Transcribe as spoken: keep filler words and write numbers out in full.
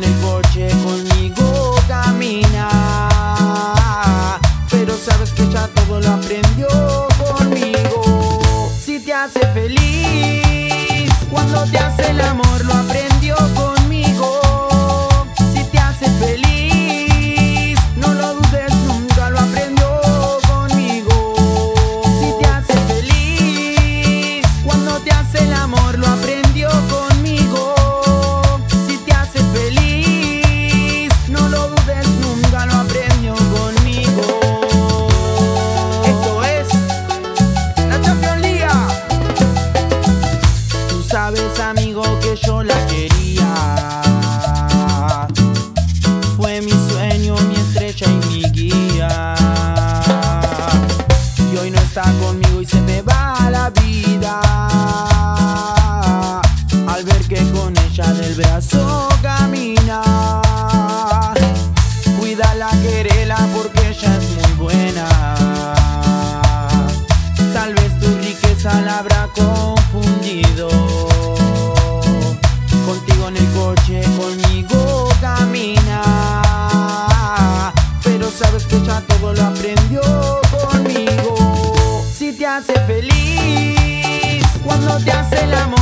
el coche conmigo camina, pero sabes que ya todo lo aprendió conmigo. Si te hace feliz cuando te hace el amor, lo aprendió conmigo. Si te hace feliz, no lo dudes nunca, lo aprendió conmigo. Si te hace feliz cuando te hace el amor, lo aprendió conmigo. Si te hace feliz, no lo dudes nunca, lo aprendió conmigo. Esto es la Champions League. Tú sabes, amigo, que yo la quería. Fue mi sueño, mi estrella y mi guía. Y hoy no está conmigo y se me va la vida al ver que con ella del brazo camina. Cuídala, querela, porque ella es muy buena. Tal vez tu riqueza la habrá confundido. Contigo en el coche, conmigo camina, pero sabes que ya todo lo aprendió conmigo. Si te hace feliz cuando te hace el amor,